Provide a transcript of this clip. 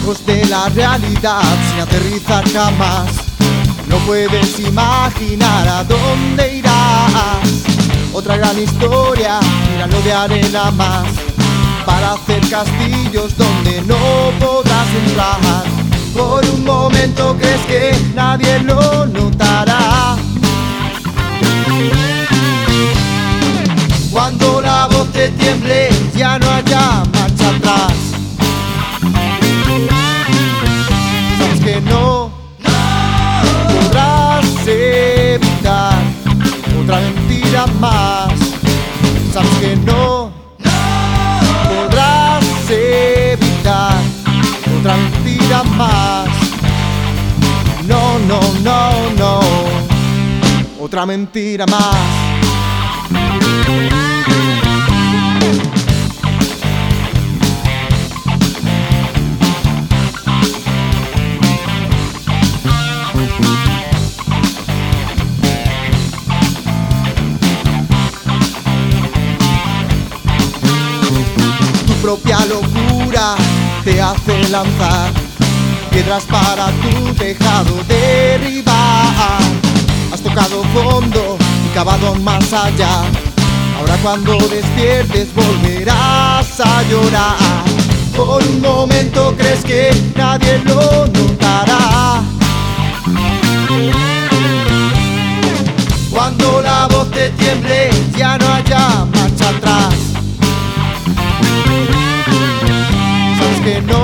lejos de la realidad, sin aterrizar jamás. No puedes imaginar a dónde irás. Otra gran historia, míralo de arena más, para hacer castillos donde no podrás entrar. Por un momento crees que nadie lo notará. Cuando la voz te tiemble, ya no haya marcha atrás. Sabes que no podrás evitar otra mentira más. Sabes que no podrás evitar otra mentira más. No, no, no, no, otra mentira más. Tu propia locura te hace lanzar piedras para tu tejado derribar. Has tocado fondo y cavado más allá. Ahora cuando despiertes volverás a llorar. Por un momento crees que nadie lo notará. Cuando la voz te tiemble, ya no haya marcha atrás. Sabes que no